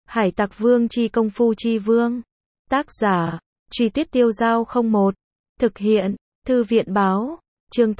Hải Tặc Vương chi công phu chi vương. Tác giả, Truy Tuyết Tiêu Giao 01. Thực hiện, Thư viện báo. Chương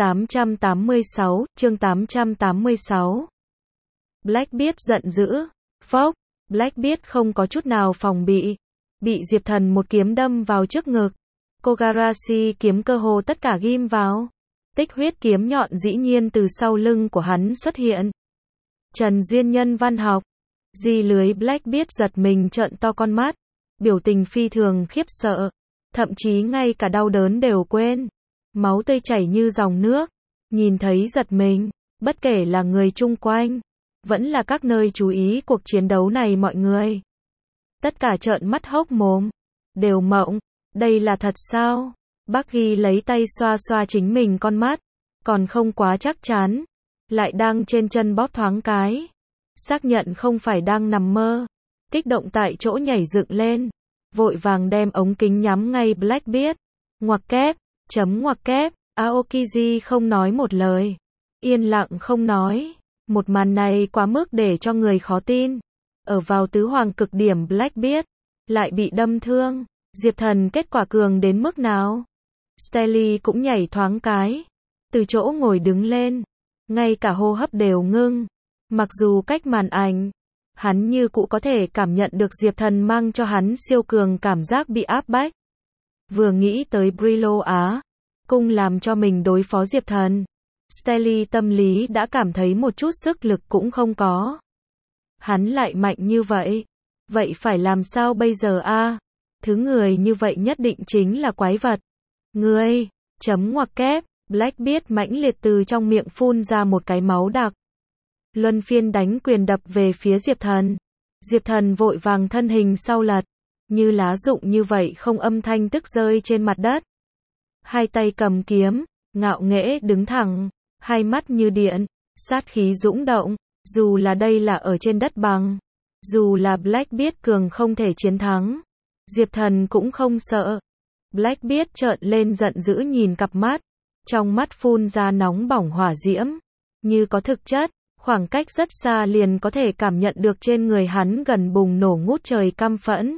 886. Blackbeard giận dữ. Phốc. Blackbeard không có chút nào phòng bị. Bị Diệp Thần một kiếm đâm vào trước ngực. Kogarashi kiếm cơ hồ tất cả ghim vào. Tích huyết kiếm nhọn dĩ nhiên từ sau lưng của hắn xuất hiện. Trần Duyên Nhân văn học. Di lưới Blackbeard giật mình trợn to con mắt. Biểu tình phi thường khiếp sợ. Thậm chí ngay cả đau đớn đều quên. Máu tươi chảy như dòng nước. Nhìn thấy giật mình. Bất kể là người chung quanh. Vẫn là các nơi chú ý cuộc chiến đấu này mọi người. Tất cả trợn mắt hốc mồm. Đều mộng. Đây là thật sao? Bác Ghi lấy tay xoa xoa chính mình con mắt. Còn không quá chắc chắn. Lại đang trên chân bóp thoáng cái. Xác nhận không phải đang nằm mơ. Kích động tại chỗ nhảy dựng lên. Vội vàng đem ống kính nhắm ngay Blackbeard. Ngoặc kép. Ngoặc kép. Aokiji không nói một lời. Yên lặng không nói. Một màn này quá mức để cho người khó tin. Ở vào tứ hoàng cực điểm Blackbeard. Lại bị đâm thương. Diệp Thần kết quả cường đến mức nào? Stelly cũng nhảy thoáng cái. Từ chỗ ngồi đứng lên. Ngay cả hô hấp đều ngưng. Mặc dù cách màn ảnh. Hắn như cũ có thể cảm nhận được Diệp Thần mang cho hắn siêu cường cảm giác bị áp bách. Vừa nghĩ tới Brillo Á. Cung làm cho mình đối phó Diệp Thần. Stelly tâm lý đã cảm thấy một chút sức lực cũng không có. Hắn lại mạnh như vậy. Vậy phải làm sao bây giờ a? Thứ người như vậy nhất định chính là quái vật. Ngươi, ngoặc kép, Blackbeard mãnh liệt từ trong miệng phun ra một cái máu đặc. Luân phiên đánh quyền đập về phía Diệp Thần. Diệp Thần vội vàng thân hình sau lật. Như lá rụng như vậy không âm thanh tức rơi trên mặt đất. Hai tay cầm kiếm, ngạo nghễ đứng thẳng. Hai mắt như điện, sát khí dũng động. Dù là đây là ở trên đất bằng. Dù là Blackbeard cường không thể chiến thắng. Diệp Thần cũng không sợ. Blackbeard trợn lên giận dữ nhìn cặp mắt. Trong mắt phun ra nóng bỏng hỏa diễm. Như có thực chất, khoảng cách rất xa liền có thể cảm nhận được trên người hắn gần bùng nổ ngút trời căm phẫn.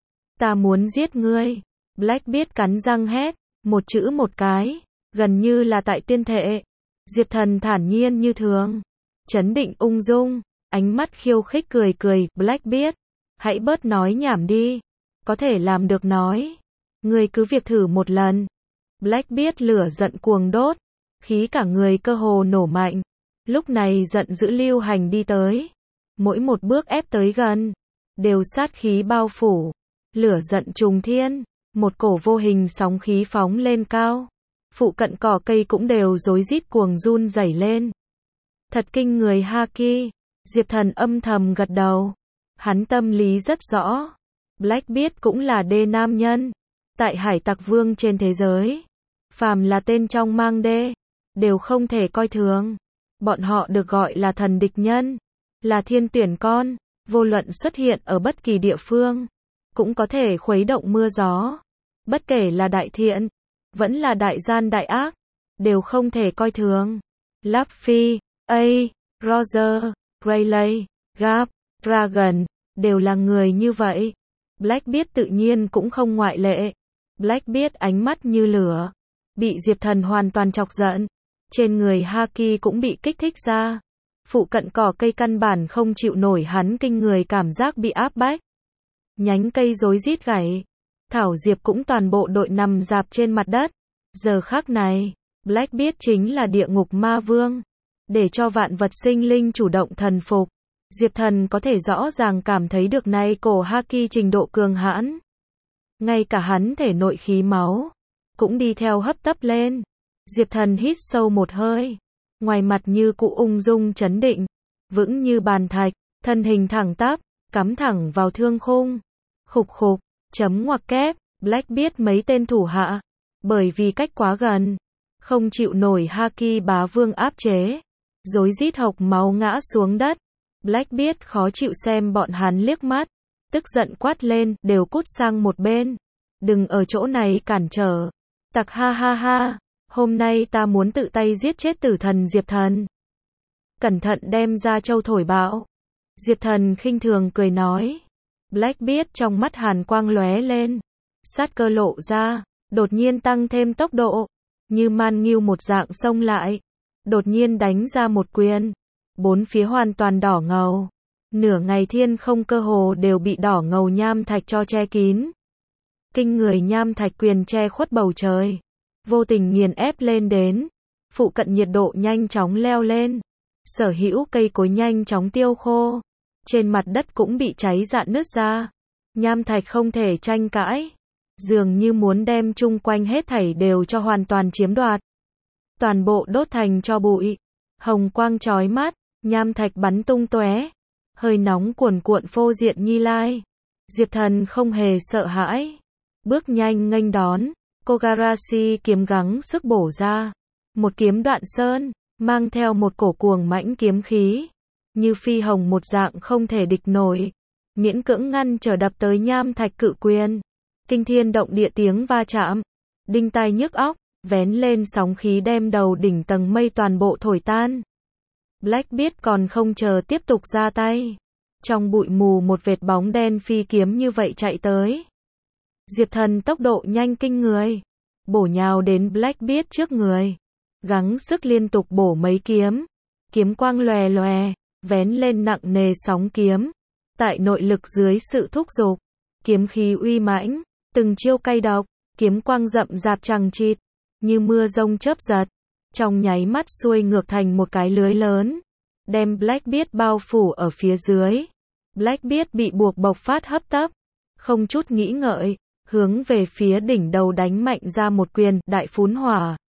Ta muốn giết ngươi. Blackbeard cắn răng hét, một chữ một cái, gần như là tại tiên thệ. Diệp Thần thản nhiên như thường. Chấn định ung dung, ánh mắt khiêu khích cười cười, Blackbeard. Hãy bớt nói nhảm đi. Có thể làm được nói. Ngươi cứ việc thử một lần. Blackbeard lửa giận cuồng đốt. Khí cả người cơ hồ nổ mạnh. Lúc này giận dữ lưu hành đi tới. Mỗi một bước ép tới gần. Đều sát khí bao phủ. Lửa giận trùng thiên. Một cổ vô hình sóng khí phóng lên cao. Phụ cận cỏ cây cũng đều rối rít cuồng run rẩy lên. Thật kinh người Haki. Diệp Thần âm thầm gật đầu. Hắn tâm lý rất rõ. Blackbeard cũng là đê nam nhân. Tại Hải Tặc Vương trên thế giới. Phàm là tên trong mang đê. Đều không thể coi thường. Bọn họ được gọi là thần địch nhân. Là thiên tuyển con. Vô luận xuất hiện ở bất kỳ địa phương. Cũng có thể khuấy động mưa gió. Bất kể là đại thiện. Vẫn là đại gian đại ác. Đều không thể coi thường. Luffy, Roger, Rayleigh, Garp, Dragon. Đều là người như vậy. Blackbeard tự nhiên cũng không ngoại lệ. Blackbeard ánh mắt như lửa. Bị Diệp Thần hoàn toàn chọc giận. Trên người Haki cũng bị kích thích ra. Phụ cận cỏ cây căn bản không chịu nổi hắn kinh người cảm giác bị áp bách. Nhánh cây rối rít gãy. Thảo Diệp cũng toàn bộ đội nằm rạp trên mặt đất. Giờ khắc này, Blackbeard chính là địa ngục ma vương. Để cho vạn vật sinh linh chủ động thần phục. Diệp Thần có thể rõ ràng cảm thấy được này cổ Haki trình độ cường hãn. Ngay cả hắn thể nội khí máu cũng đi theo hấp tấp lên. Diệp Thần hít sâu một hơi. Ngoài mặt như cụ ung dung chấn định. Vững như bàn thạch. Thân hình thẳng tắp. Cắm thẳng vào thương khung. Khục khục. Ngoặc kép. Blackbeard mấy tên thủ hạ. Bởi vì cách quá gần. Không chịu nổi Haki bá vương áp chế. Rối rít hộc máu ngã xuống đất. Blackbeard khó chịu xem bọn hắn liếc mắt. Tức giận quát lên, đều cút sang một bên. Đừng ở chỗ này cản trở. Tặc ha ha ha. Hôm nay ta muốn tự tay giết chết tử thần Diệp Thần. Cẩn thận đem ra châu thổi bão. Diệp Thần khinh thường cười nói. Blackbeard trong mắt hàn quang lóe lên. Sát cơ lộ ra, đột nhiên tăng thêm tốc độ. Như man nghiêu một dạng xông lại. Đột nhiên đánh ra một quyền. Bốn phía hoàn toàn đỏ ngầu. Nửa ngày thiên không cơ hồ đều bị đỏ ngầu nham thạch cho che kín. Kinh người nham thạch quyền che khuất bầu trời. Vô tình nghiền ép lên đến. Phụ cận nhiệt độ nhanh chóng leo lên. Sở hữu cây cối nhanh chóng tiêu khô. Trên mặt đất cũng bị cháy rạn nứt ra. Nham thạch không thể tranh cãi. Dường như muốn đem chung quanh hết thảy đều cho hoàn toàn chiếm đoạt. Toàn bộ đốt thành tro bụi. Hồng quang chói mắt, nham thạch bắn tung tóe. Hơi nóng cuồn cuộn phô diện Như Lai. Diệp Thần không hề sợ hãi. Bước nhanh nghênh đón, Kogarashi kiếm gắng sức bổ ra. Một kiếm đoạn sơn, mang theo một cổ cuồng mãnh kiếm khí. Như phi hồng một dạng không thể địch nổi. Miễn cưỡng ngăn trở đập tới nham thạch cự quyền. Kinh thiên động địa tiếng va chạm. Đinh tai nhức óc, vén lên sóng khí đem đầu đỉnh tầng mây toàn bộ thổi tan. Blackbeard còn không chờ tiếp tục ra tay. Trong bụi mù một vệt bóng đen phi kiếm như vậy chạy tới. Diệp Thần tốc độ nhanh kinh người. Bổ nhào đến Blackbeard trước người. Gắng sức liên tục bổ mấy kiếm. Kiếm quang lòe lòe, vén lên nặng nề sóng kiếm. Tại nội lực dưới sự thúc giục. Kiếm khí uy mãnh, từng chiêu cay độc. Kiếm quang rậm rạp chằng chịt. Như mưa rông chớp giật. Trong nháy mắt xuôi ngược thành một cái lưới lớn. Đem Blackbeard bao phủ ở phía dưới. Blackbeard bị buộc bộc phát hấp tấp. Không chút nghĩ ngợi. Hướng về phía đỉnh đầu đánh mạnh ra một quyền, đại phún hỏa.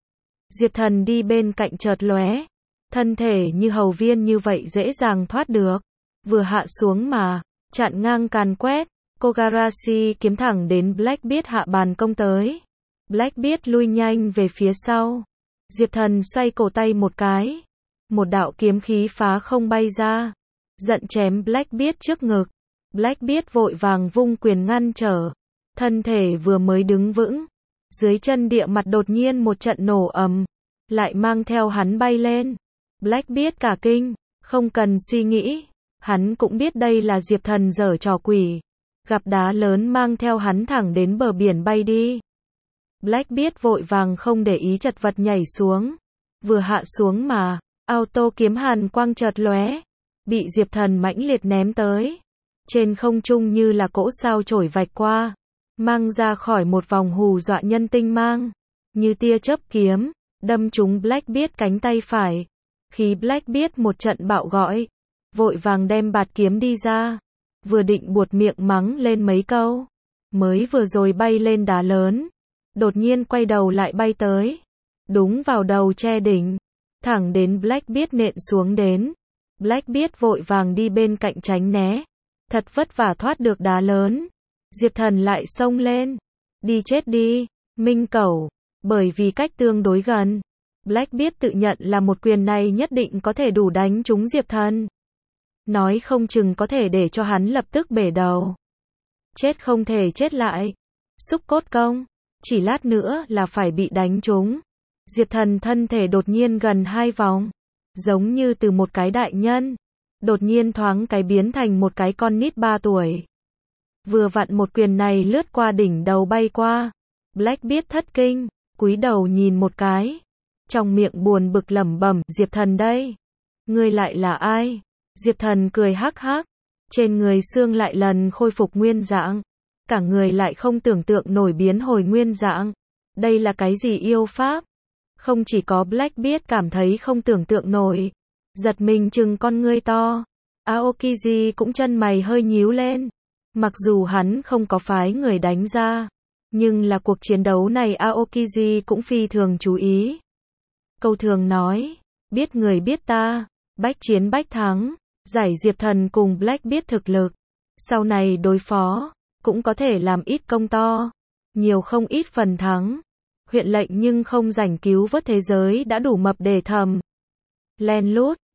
Diệp Thần đi bên cạnh chợt lóe. Thân thể như hầu viên như vậy dễ dàng thoát được. Vừa hạ xuống mà, chặn ngang càn quét. Kogarashi kiếm thẳng đến Blackbeard hạ bàn công tới. Blackbeard lui nhanh về phía sau. Diệp Thần xoay cổ tay một cái. Một đạo kiếm khí phá không bay ra. Giận chém Blackbeard trước ngực. Blackbeard vội vàng vung quyền ngăn trở. Thân thể vừa mới đứng vững. Dưới chân địa mặt đột nhiên một trận nổ ầm. Lại mang theo hắn bay lên. Blackbeard cả kinh. Không cần suy nghĩ. Hắn cũng biết đây là Diệp Thần giở trò quỷ. Gặp đá lớn mang theo hắn thẳng đến bờ biển bay đi. Blackbeard vội vàng không để ý chật vật nhảy xuống. Vừa hạ xuống mà, auto kiếm hàn quang chợt lóe. Bị Diệp Thần mãnh liệt ném tới. Trên không trung như là cỗ sao chổi vạch qua. Mang ra khỏi một vòng hù dọa nhân tinh mang. Như tia chớp kiếm, đâm trúng Blackbeard cánh tay phải. Khi Blackbeard một trận bạo gọi. Vội vàng đem bạt kiếm đi ra. Vừa định buột miệng mắng lên mấy câu. Mới vừa rồi bay lên đá lớn. Đột nhiên quay đầu lại bay tới. Đúng vào đầu che đỉnh. Thẳng đến Blackbeard nện xuống đến. Blackbeard vội vàng đi bên cạnh tránh né. Thật vất vả thoát được đá lớn. Diệp Thần lại xông lên. Đi chết đi, Minh Cẩu. Bởi vì cách tương đối gần. Blackbeard tự nhận là một quyền này nhất định có thể đủ đánh trúng Diệp Thần. Nói không chừng có thể để cho hắn lập tức bể đầu. Chết không thể chết lại. Xúc cốt công. Chỉ lát nữa là phải bị đánh trúng. Diệp Thần thân thể đột nhiên gần 2 vòng. Giống như từ một cái đại nhân. Đột nhiên thoáng cái biến thành một cái con nít 3 tuổi. Vừa vặn một quyền này lướt qua đỉnh đầu bay qua. Blackbeard thất kinh. Cúi đầu nhìn một cái. Trong miệng buồn bực lẩm bẩm, Diệp Thần đây. Ngươi lại là ai? Diệp Thần cười hắc hắc. Trên người xương lại lần khôi phục nguyên dạng. Cả người lại không tưởng tượng nổi biến hồi nguyên dạng. Đây là cái gì yêu pháp? Không chỉ có Blackbeard cảm thấy không tưởng tượng nổi. Giật mình chừng con ngươi to. Aokiji cũng chân mày hơi nhíu lên. Mặc dù hắn không có phái người đánh ra. Nhưng là cuộc chiến đấu này Aokiji cũng phi thường chú ý. Câu thường nói. Biết người biết ta. Bách chiến bách thắng. Giải Diệp Thần cùng Blackbeard thực lực. Sau này đối phó. Cũng có thể làm ít công to. Nhiều không ít phần thắng. Huyện lệnh nhưng không rảnh cứu vớt thế giới đã đủ mập để thầm. Len lút.